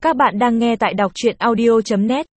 Các bạn đang nghe tại đọc truyện audio.net.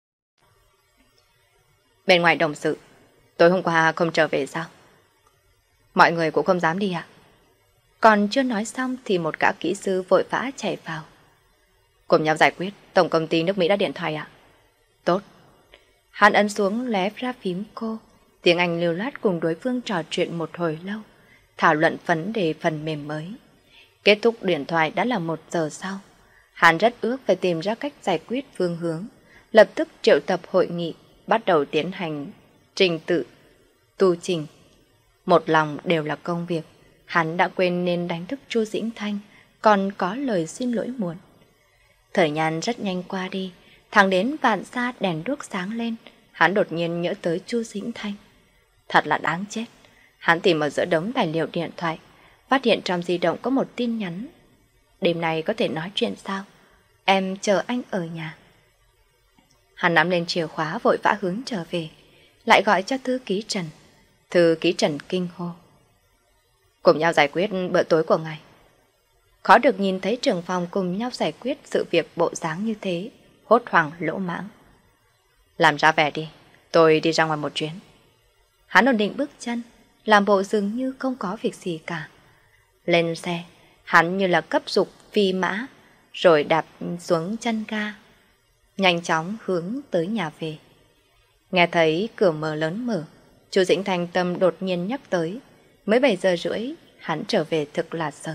Bên ngoài đồng sự, tối hôm qua không trở về sao? Mọi người cũng không dám đi à? Còn chưa nói xong thì một gã kỹ sư vội vã chạy vào. Cùng nhau giải quyết, tổng công ty nước Mỹ đã điện thoại ạ. Tốt. Hắn ấn xuống lé ra phím cô. Tiếng Anh lưu loát cùng đối phương trò chuyện một hồi lâu, thảo luận vấn đề phần mềm mới. Kết thúc điện thoại đã là 1 giờ sau. Hắn rất ước phải tìm ra cách giải quyết phương hướng, lập tức triệu tập hội nghị, bắt đầu tiến hành trình tự, tu trình. Một lòng đều là công việc, hắn đã quên nên đánh thức Chu Dĩnh Thanh, còn có lời xin lỗi muộn. Thời gian rất nhanh qua đi, thẳng đến vạn xa đèn đuốc sáng lên, hắn đột nhiên nhớ tới Chu Dĩnh Thanh. Thật là đáng chết. Hắn tìm ở giữa đống tài liệu điện thoại, phát hiện trong di động có một tin nhắn. Đêm nay có thể nói chuyện sao? Em chờ anh ở nhà. Hắn nắm lên chìa khóa vội vã hướng trở về, lại gọi cho thư ký Trần. Thư ký Trần kinh hô: cùng nhau giải quyết bữa tối của ngài. Khó được nhìn thấy trưởng phòng cùng nhau giải quyết sự việc bộ dáng như thế, hốt hoảng lỗ mãng. Làm ra vẻ đi, tôi đi ra ngoài một chuyến. Hắn ổn định bước chân, làm bộ dường như không có việc gì cả. Lên xe, hắn như là cấp dục phi mã, rồi đạp xuống chân ga, nhanh chóng hướng tới nhà về. Nghe thấy cửa mở lớn mở, Chu Dĩnh Thanh tâm đột nhiên nhắc tới, mới 7 giờ rưỡi, hắn trở về thực là sớm.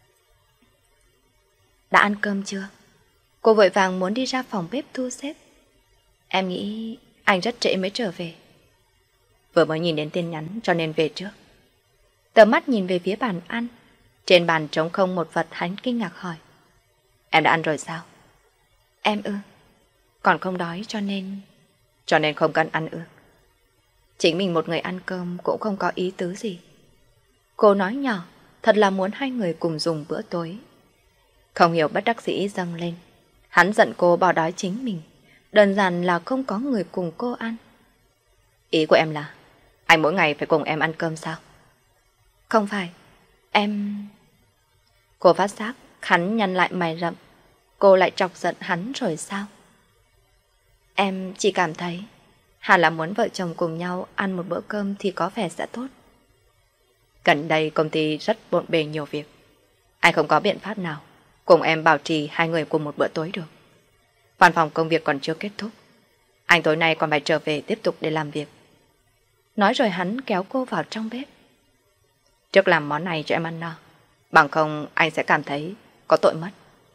Đã ăn cơm chưa? Cô vội vàng muốn đi ra phòng bếp thu xếp. Em nghĩ anh rất trễ mới trở về. Vừa mới nhìn đến tin nhắn cho nên về trước. Tầm mắt nhìn về phía bàn ăn. Trên bàn trống không một vật, hắn kinh ngạc hỏi: em đã ăn rồi sao? Em ư? Còn không đói cho nên... Cho nên không cần ăn ư? Chính mình một người ăn cơm cũng không có ý tứ gì. Cô nói nhỏ, thật là muốn hai người cùng dùng bữa tối. Không hiểu bất đắc dĩ dâng lên. Hắn giận cô bỏ đói chính mình, đơn giản là không có người cùng cô ăn. Ý của em là anh mỗi ngày phải cùng em ăn cơm sao? Không phải, em... Cô phát giác hắn nhăn lại mày rậm. Cô lại chọc giận hắn rồi sao? Em chỉ cảm thấy hẳn là muốn vợ chồng cùng nhau ăn một bữa cơm thì có vẻ sẽ tốt. Gần đây công ty rất bộn bề nhiều việc, anh không có biện pháp nào cùng em bảo trì hai người cùng một bữa tối được. Văn phòng công việc còn chưa kết thúc, anh tối nay còn phải trở về tiếp tục để làm việc. Nói rồi hắn kéo cô vào trong bếp. Trước làm món này cho em ăn no, bằng không anh sẽ cảm thấy có tội mất.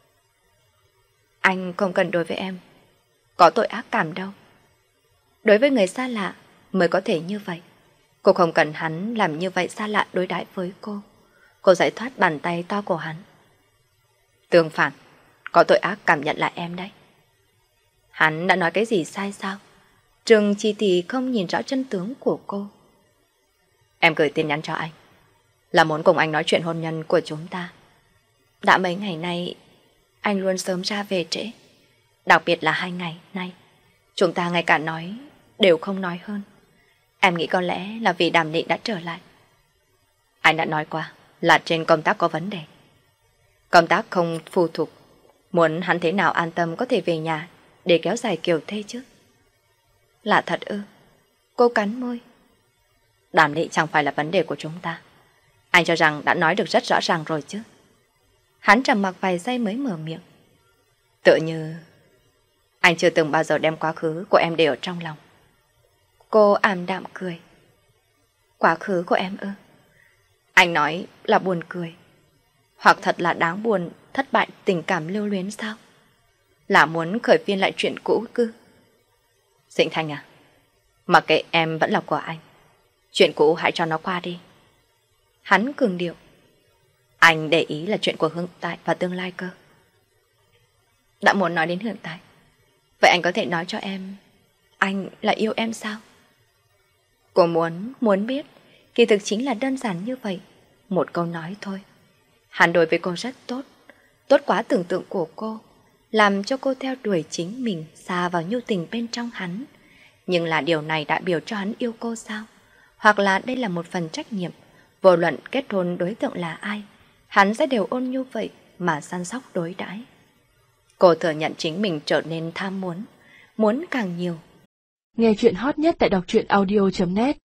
Anh không cần đối với em có tội ác cảm đâu. Đối với người xa lạ mới có thể như vậy. Cô không cần hắn làm như vậy xa lạ đối đãi với cô. Cô giải thoát bàn tay to của hắn. Tương phản, có tội ác cảm nhận là em đấy. Hắn đã nói cái gì sai sao? Trừng Chi thì không nhìn rõ chân tướng của cô. Em gửi tin nhắn cho anh, là muốn cùng anh nói chuyện hôn nhân của chúng ta. Đã mấy ngày nay anh luôn sớm ra về trễ, đặc biệt là 2 ngày nay chúng ta ngay cả nói đều không nói hơn. Em nghĩ có lẽ là vì Đàm Định đã trở lại. Anh đã nói qua là trên công tác có vấn đề. Công tác không phụ thuộc, muốn hắn thế nào an tâm có thể về nhà để kéo dài kiểu thê chứ. Là thật ư? Cô cắn môi. Đàm Định chẳng phải là vấn đề của chúng ta. Anh cho rằng đã nói được rất rõ ràng rồi chứ. Hắn trầm mặc vài giây mới mở miệng. Tựa như anh chưa từng bao giờ đem quá khứ của em để ở trong lòng. Cô ảm đạm cười. Quá khứ của em ư? Anh nói là buồn cười, hoặc thật là đáng buồn, thất bại tình cảm lưu luyến sao? Là muốn khởi phiên lại chuyện cũ cư? Dĩnh Thanh à, mặc kệ em vẫn là của anh, chuyện cũ hãy cho nó qua đi. Hắn cường điệu. Anh để ý là chuyện của hiện tại và tương lai cơ. Đã muốn nói đến hiện tại, vậy anh có thể nói cho em anh là yêu em sao? Cô muốn biết, kỳ thực chính là đơn giản như vậy, một câu nói thôi. Hắn đối với cô rất tốt, tốt quá tưởng tượng của cô, làm cho cô theo đuổi chính mình, xa vào nhu tình bên trong hắn. Nhưng là điều này đại biểu cho hắn yêu cô sao? Hoặc là đây là một phần trách nhiệm, vô luận kết hôn đối tượng là ai, hắn sẽ đều ôn nhu vậy mà săn sóc đối đãi. Cô thừa nhận chính mình trở nên tham muốn càng nhiều. Nghe chuyện hot nhất tại đọc truyện audio.net